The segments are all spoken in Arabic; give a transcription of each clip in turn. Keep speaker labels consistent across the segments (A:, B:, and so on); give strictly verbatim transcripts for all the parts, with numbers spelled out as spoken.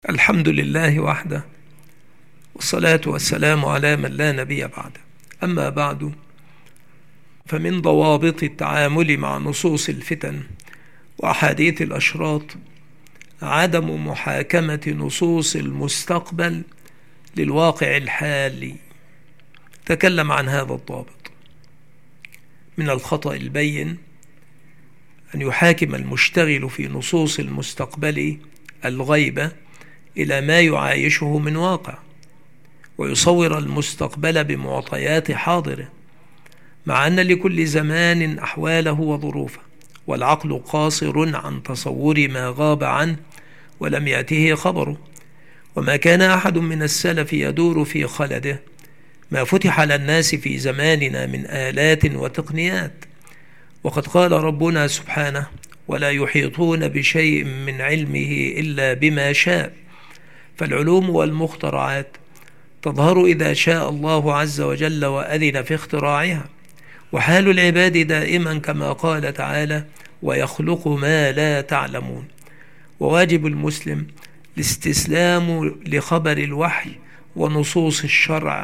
A: الحمد لله وحده، والصلاة والسلام على من لا نبي بعده. أما بعد، فمن ضوابط التعامل مع نصوص الفتن وأحاديث الأشراط عدم محاكمة نصوص المستقبل للواقع الحالي. تكلم عن هذا الضابط. من الخطأ البين أن يحاكم المشتغل في نصوص المستقبل الغيبة إلى ما يعايشه من واقع، ويصور المستقبل بمعطيات حاضره، مع أن لكل زمان أحواله وظروفه، والعقل قاصر عن تصور ما غاب عنه ولم يأته خبره. وما كان أحد من السلف يدور في خلده ما فتح للناس في زماننا من آلات وتقنيات. وقد قال ربنا سبحانه: ولا يحيطون بشيء من علمه إلا بما شاء. فالعلوم والمخترعات تظهر إذا شاء الله عز وجل وأذن في اختراعها، وحال العباد دائما كما قال تعالى: ويخلق ما لا تعلمون. وواجب المسلم الاستسلام لخبر الوحي ونصوص الشرع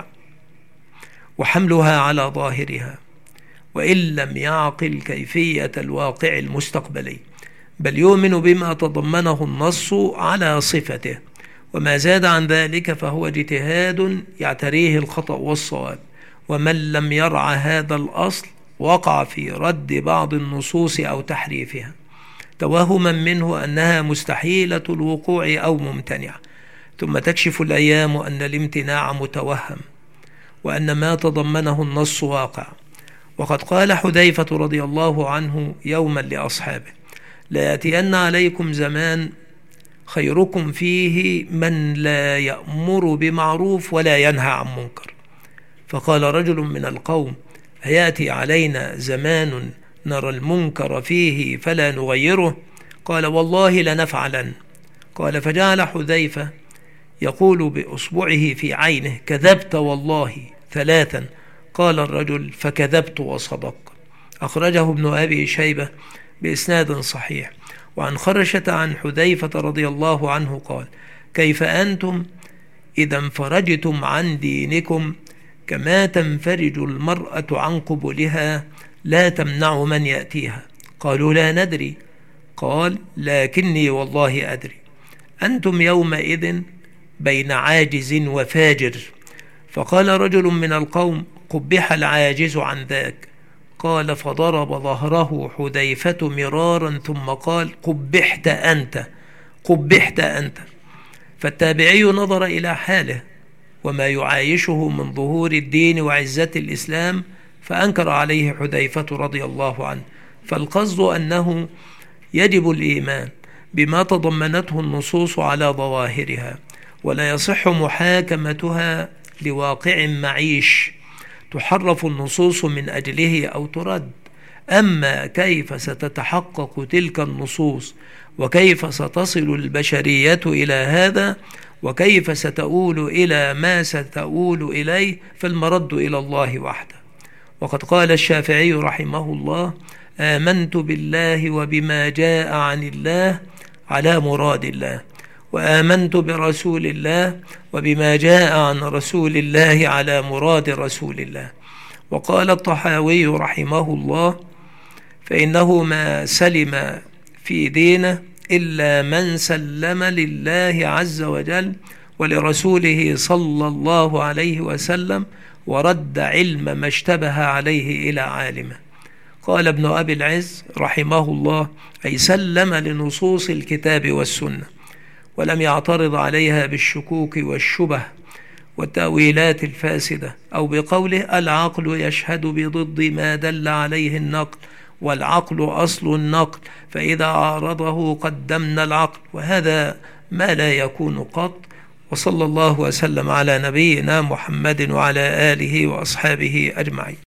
A: وحملها على ظاهرها، وإن لم يعقل كيفية الواقع المستقبلي، بل يؤمن بما تضمنه النص على صفته، وما زاد عن ذلك فهو اجتهاد يعتريه الخطأ والصواب. ومن لم يرع هذا الأصل وقع في رد بعض النصوص أو تحريفها، توهما منه أنها مستحيلة الوقوع أو ممتنعة، ثم تكشف الأيام أن الامتناع متوهم، وأن ما تضمنه النص واقع. وقد قال حذيفة رضي الله عنه يوما لأصحابه: لا يأتين عليكم زمان خيركم فيه من لا يأمر بمعروف ولا ينهى عن منكر. فقال رجل من القوم: هيأتي علينا زمان نرى المنكر فيه فلا نغيره؟ قال: والله لنفعلن. قال: فجعل حذيفة يقول بأصبعه في عينه: كذبت والله، ثلاثا. قال الرجل: فكذبت وصدق. أخرجه ابن أبي شيبة بإسناد صحيح. وعن خرشة عن حذيفة رضي الله عنه قال: كيف أنتم إذا انفرجتم عن دينكم كما تنفرج المرأة عن قبلها لا تمنع من يأتيها؟ قالوا: لا ندري. قال: لكني والله أدري. أنتم يومئذ بين عاجز وفاجر. فقال رجل من القوم: قبح العاجز عن ذاك. قال: فضرب ظهره حذيفة مرارا ثم قال: قبحت أنت، قبحت أنت. فالتابعي نظر إلى حاله وما يعايشه من ظهور الدين وعزة الإسلام، فأنكر عليه حذيفة رضي الله عنه. فالقصد أنه يجب الإيمان بما تضمنته النصوص على ظواهرها، ولا يصح محاكمتها لواقع معيش تحرف النصوص من أجله أو ترد. أما كيف ستتحقق تلك النصوص، وكيف ستصل البشرية إلى هذا، وكيف ستؤول إلى ما ستؤول إليه، فالمرد إلى الله وحده. وقد قال الشافعي رحمه الله: آمنت بالله وبما جاء عن الله على مراد الله، وآمنت برسول الله وبما جاء عن رسول الله على مراد رسول الله. وقال الطحاوي رحمه الله: فإنه ما سلم في دينه إلا من سلم لله عز وجل ولرسوله صلى الله عليه وسلم، ورد علم ما اشتبه عليه إلى عالمه. قال ابن أبي العز رحمه الله: أي سلم لنصوص الكتاب والسنة، ولم يعترض عليها بالشكوك والشبه والتأويلات الفاسدة، أو بقوله: العقل يشهد بضد ما دل عليه النقل، والعقل أصل النقل، فإذا عارضه قدمنا العقل، وهذا ما لا يكون قط. وصلى الله وسلم على نبينا محمد وعلى آله وأصحابه أجمعين.